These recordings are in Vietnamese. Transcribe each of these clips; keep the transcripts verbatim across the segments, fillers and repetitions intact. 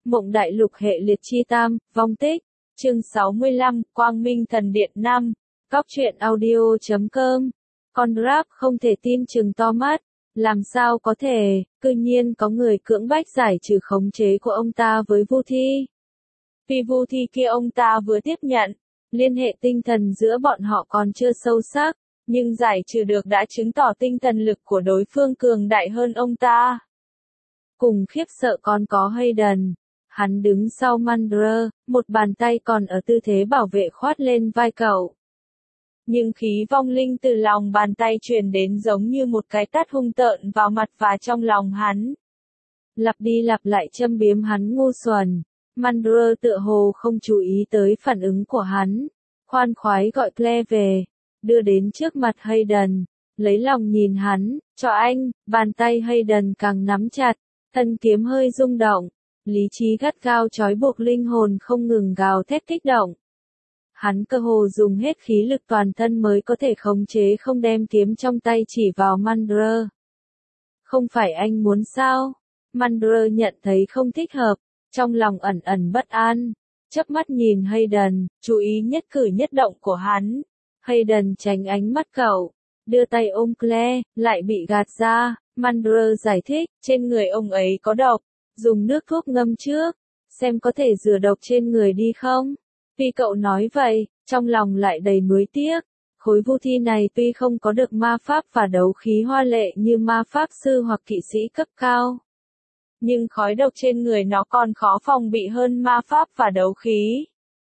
Mộng Đại Lục hệ liệt chi tam, vong tích. Chương sáu mươi lăm, Quang Minh Thần Điện năm. Cóc truyện audio chấm com. Con Rap không thể tin chừng to mắt. Làm sao có thể, cư nhiên có người cưỡng bách giải trừ khống chế của ông ta với Vu Thi. Vì Vu Thi kia ông ta vừa tiếp nhận, liên hệ tinh thần giữa bọn họ còn chưa sâu sắc, nhưng giải trừ được đã chứng tỏ tinh thần lực của đối phương cường đại hơn ông ta. Cùng khiếp sợ còn có Hayden. Hắn đứng sau Mandra, một bàn tay còn ở tư thế bảo vệ khoát lên vai cậu. Nhưng khí vong linh từ lòng bàn tay truyền đến giống như một cái tát hung tợn vào mặt và trong lòng hắn. Lặp đi lặp lại châm biếm hắn ngu xuẩn. Mandra tựa hồ không chú ý tới phản ứng của hắn. Khoan khoái gọi Claire về, đưa đến trước mặt Hayden, lấy lòng nhìn hắn, cho anh, bàn tay Hayden càng nắm chặt, thân kiếm hơi rung động. Lý trí gắt gao trói buộc linh hồn không ngừng gào thét kích động. Hắn cơ hồ dùng hết khí lực toàn thân mới có thể khống chế không đem kiếm trong tay chỉ vào Mandra. Không phải anh muốn sao? Mandra nhận thấy không thích hợp, trong lòng ẩn ẩn bất an, chớp mắt nhìn Hayden, chú ý nhất cử nhất động của hắn. Hayden tránh ánh mắt cậu, đưa tay ôm Claire, lại bị gạt ra. Mandra giải thích, trên người ông ấy có độc. Dùng nước thuốc ngâm trước, xem có thể rửa độc trên người đi không? Vì cậu nói vậy, trong lòng lại đầy nuối tiếc. Khối Vu Thi này tuy không có được ma pháp và đấu khí hoa lệ như ma pháp sư hoặc kỵ sĩ cấp cao, nhưng khói độc trên người nó còn khó phòng bị hơn ma pháp và đấu khí.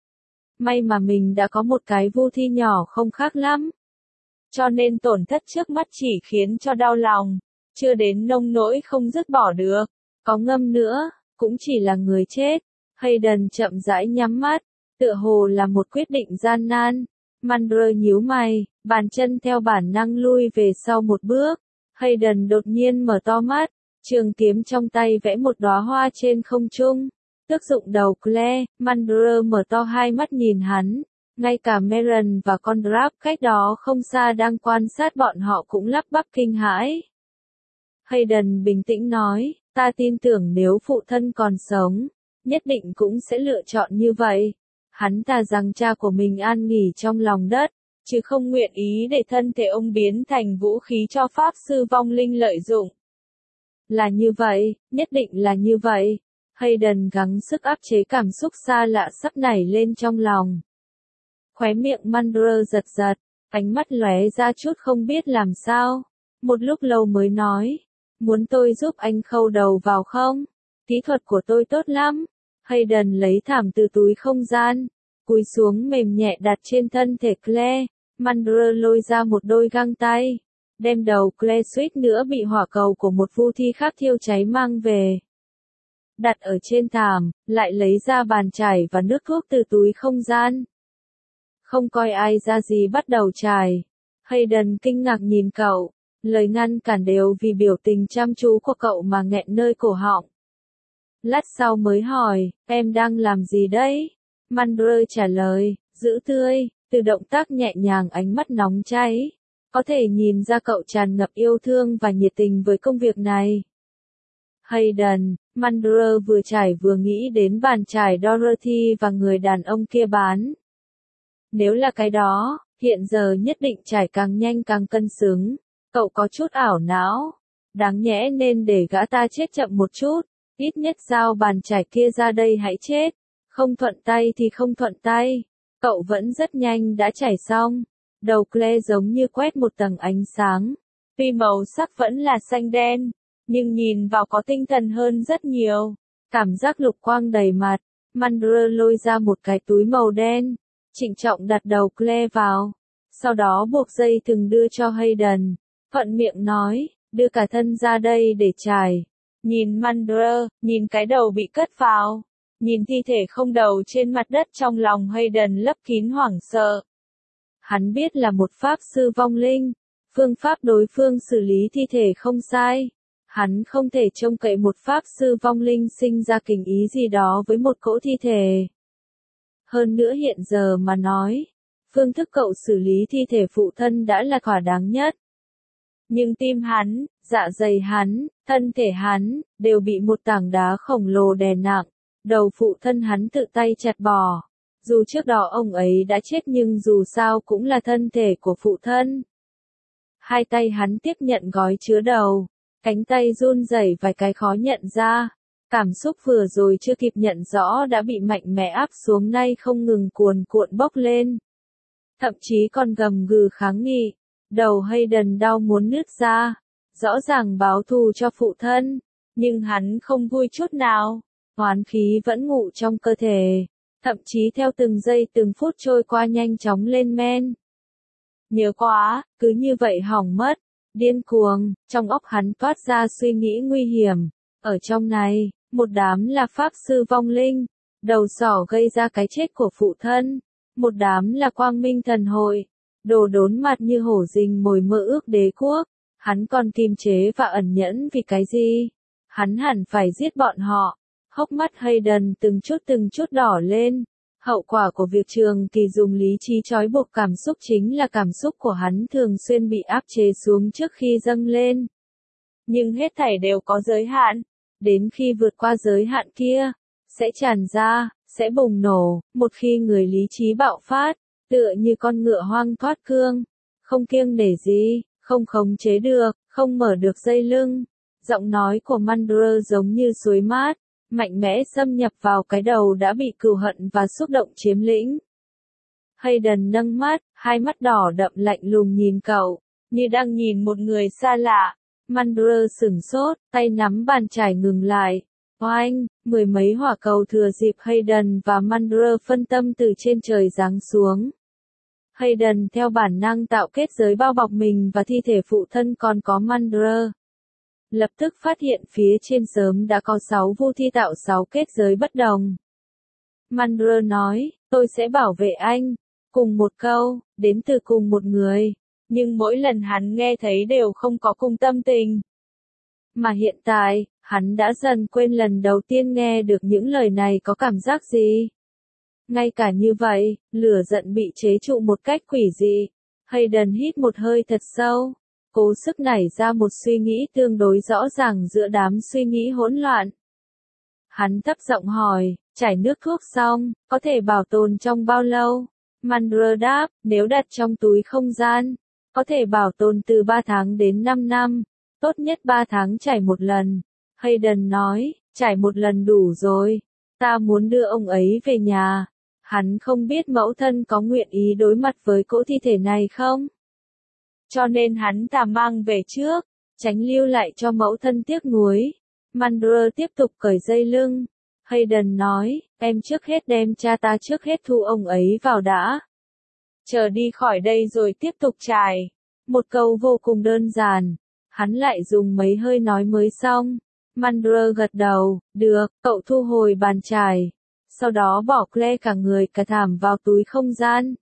May mà mình đã có một cái Vu Thi nhỏ không khác lắm. Cho nên tổn thất trước mắt chỉ khiến cho đau lòng, chưa đến nông nỗi không dứt bỏ được. Có ngâm nữa, cũng chỉ là người chết. Hayden chậm rãi nhắm mắt, tựa hồ là một quyết định gian nan. Mandra nhíu mày, bàn chân theo bản năng lui về sau một bước. Hayden đột nhiên mở to mắt, trường kiếm trong tay vẽ một đóa hoa trên không trung. Tước dụng đầu Claire, Mandra mở to hai mắt nhìn hắn. Ngay cả Meren và con Rap cách đó không xa đang quan sát bọn họ cũng lắp bắp kinh hãi. Hayden bình tĩnh nói, ta tin tưởng nếu phụ thân còn sống, nhất định cũng sẽ lựa chọn như vậy. Hắn thà rằng cha của mình an nghỉ trong lòng đất, chứ không nguyện ý để thân thể ông biến thành vũ khí cho pháp sư vong linh lợi dụng. Là như vậy, nhất định là như vậy. Hayden gắng sức áp chế cảm xúc xa lạ sắp nảy lên trong lòng. Khóe miệng Mandra giật giật, ánh mắt lóe ra chút không biết làm sao. Một lúc lâu mới nói, muốn tôi giúp anh khâu đầu vào không? Kỹ thuật của tôi tốt lắm. Hayden lấy thảm từ túi không gian, cúi xuống mềm nhẹ đặt trên thân thể Claire. Mandra lôi ra một đôi găng tay, đem đầu Claire suýt nữa bị hỏa cầu của một Vu Thi khác thiêu cháy mang về. Đặt ở trên thảm, lại lấy ra bàn chải và nước thuốc từ túi không gian. Không coi ai ra gì bắt đầu chải. Hayden kinh ngạc nhìn cậu. Lời ngăn cản đều vì biểu tình chăm chú của cậu mà nghẹn nơi cổ họng. Lát sau mới hỏi, em đang làm gì đấy? Mandra trả lời, giữ tươi, từ động tác nhẹ nhàng ánh mắt nóng cháy. Có thể nhìn ra cậu tràn ngập yêu thương và nhiệt tình với công việc này. Hayden, Mandra vừa trải vừa nghĩ đến bàn chải Dorothy và người đàn ông kia bán. Nếu là cái đó, hiện giờ nhất định trải càng nhanh càng cân xứng. Cậu có chút ảo não. Đáng nhẽ nên để gã ta chết chậm một chút. Ít nhất giao bàn chải kia ra đây hãy chết. Không thuận tay thì không thuận tay. Cậu vẫn rất nhanh đã chải xong. Đầu Claire giống như quét một tầng ánh sáng. Tuy màu sắc vẫn là xanh đen, nhưng nhìn vào có tinh thần hơn rất nhiều. Cảm giác lục quang đầy mặt. Mandra lôi ra một cái túi màu đen, trịnh trọng đặt đầu Claire vào. Sau đó buộc dây thừng đưa cho Hayden. Thuận miệng nói, đưa cả thân ra đây để chải. Nhìn Mandra, nhìn cái đầu bị cất vào, nhìn thi thể không đầu trên mặt đất trong lòng Hayden lấp kín hoảng sợ. Hắn biết là một pháp sư vong linh, phương pháp đối phương xử lý thi thể không sai. Hắn không thể trông cậy một pháp sư vong linh sinh ra tình ý gì đó với một cỗ thi thể. Hơn nữa hiện giờ mà nói, phương thức cậu xử lý thi thể phụ thân đã là thỏa đáng nhất. Nhưng tim hắn, dạ dày hắn, thân thể hắn, đều bị một tảng đá khổng lồ đè nặng. đầu phụ thân hắn tự tay chặt bỏ. Dù trước đó ông ấy đã chết nhưng dù sao cũng là thân thể của phụ thân. Hai tay hắn tiếp nhận gói chứa đầu, cánh tay run rẩy vài cái khó nhận ra. Cảm xúc vừa rồi chưa kịp nhận rõ đã bị mạnh mẽ áp xuống nay không ngừng cuồn cuộn bốc lên. Thậm chí còn gầm gừ kháng nghị, đầu Hayden đau muốn nứt ra, rõ ràng báo thù cho phụ thân, nhưng hắn không vui chút nào, oán khí vẫn ngụ trong cơ thể, thậm chí theo từng giây từng phút trôi qua nhanh chóng lên men. Nhớ quá, cứ như vậy hỏng mất, điên cuồng, trong óc hắn toát ra suy nghĩ nguy hiểm, ở trong này, một đám là pháp sư vong linh, đầu sỏ gây ra cái chết của phụ thân, một đám là quang minh thần hội, đồ đốn mặt như hổ rình mồi mơ ước đế quốc, hắn còn kiềm chế và ẩn nhẫn vì cái gì? Hắn hẳn phải giết bọn họ. Hốc mắt Hayden từng chút từng chút đỏ lên. Hậu quả của việc Trường Kỳ dùng lý trí trói buộc cảm xúc chính là cảm xúc của hắn thường xuyên bị áp chế xuống trước khi dâng lên. Nhưng hết thảy đều có giới hạn. Đến khi vượt qua giới hạn kia, sẽ tràn ra, sẽ bùng nổ, một khi người lý trí bạo phát, tựa như con ngựa hoang thoát cương, không kiêng nể gì, không khống chế được, không mở được dây lưng. Giọng nói của Mandler giống như suối mát, mạnh mẽ xâm nhập vào cái đầu đã bị cừu hận và xúc động chiếm lĩnh. Hayden nâng mắt, hai mắt đỏ đậm lạnh lùng nhìn cậu, như đang nhìn một người xa lạ. Mandler sửng sốt, tay nắm bàn chải ngừng lại. Oanh, mười mấy hỏa cầu thừa dịp Hayden và Mandler phân tâm từ trên trời giáng xuống. Hayden theo bản năng tạo kết giới bao bọc mình và thi thể phụ thân còn có Mandler. Lập tức phát hiện phía trên sớm đã có sáu vu thi tạo sáu kết giới bất đồng. Mandler nói, tôi sẽ bảo vệ anh. Cùng một câu, đến từ cùng một người. Nhưng mỗi lần hắn nghe thấy đều không có cùng tâm tình. Mà hiện tại, hắn đã dần quên lần đầu tiên nghe được những lời này có cảm giác gì. Ngay cả như vậy, lửa giận bị chế trụ một cách quỷ dị. Hayden hít một hơi thật sâu, cố sức nảy ra một suy nghĩ tương đối rõ ràng giữa đám suy nghĩ hỗn loạn. Hắn thấp giọng hỏi, chảy nước thuốc xong, có thể bảo tồn trong bao lâu? Mandler đáp, nếu đặt trong túi không gian, có thể bảo tồn từ ba tháng đến năm năm, tốt nhất ba tháng chảy một lần. Hayden nói, chảy một lần đủ rồi, ta muốn đưa ông ấy về nhà. Hắn không biết mẫu thân có nguyện ý đối mặt với cỗ thi thể này không? Cho nên hắn ta mang về trước, tránh lưu lại cho mẫu thân tiếc nuối. Mandler tiếp tục cởi dây lưng. Hayden nói, em trước hết đem cha ta trước hết thu ông ấy vào đã. Chờ đi khỏi đây rồi tiếp tục trải. Một câu vô cùng đơn giản. Hắn lại dùng mấy hơi nói mới xong. Mandler gật đầu, được, cậu thu hồi bàn chải. Sau đó bỏ Claire cả người cả thảm vào túi không gian.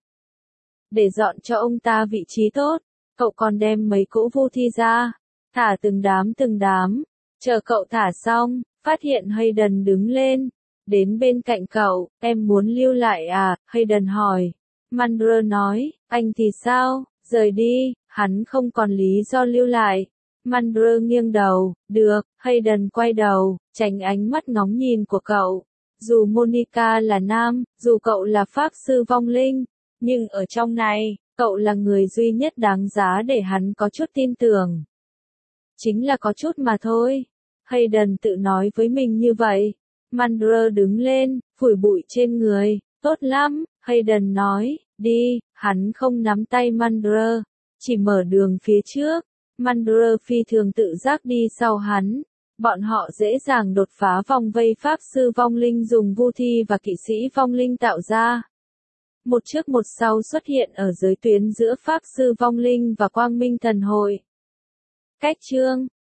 Để dọn cho ông ta vị trí tốt, cậu còn đem mấy cỗ vu thi ra, thả từng đám từng đám. Chờ cậu thả xong, phát hiện Hayden đứng lên, đến bên cạnh cậu, em muốn lưu lại à? Hayden hỏi. Mandler nói, anh thì sao, rời đi, hắn không còn lý do lưu lại. Mandler nghiêng đầu, được, Hayden quay đầu, tránh ánh mắt ngóng nhìn của cậu. Dù Monica là nam, dù cậu là pháp sư vong linh, nhưng ở trong này, cậu là người duy nhất đáng giá để hắn có chút tin tưởng. Chính là có chút mà thôi. Hayden tự nói với mình như vậy. Mandler đứng lên, phủi bụi trên người. Tốt lắm, Hayden nói, đi. Hắn không nắm tay Mandler, chỉ mở đường phía trước. Mandler phi thường tự giác đi sau hắn. Bọn họ dễ dàng đột phá vòng vây pháp sư vong linh dùng vu thi và kỵ sĩ vong linh tạo ra. Một trước một sau xuất hiện ở giới tuyến giữa pháp sư vong linh và quang minh thần hội. Cách chương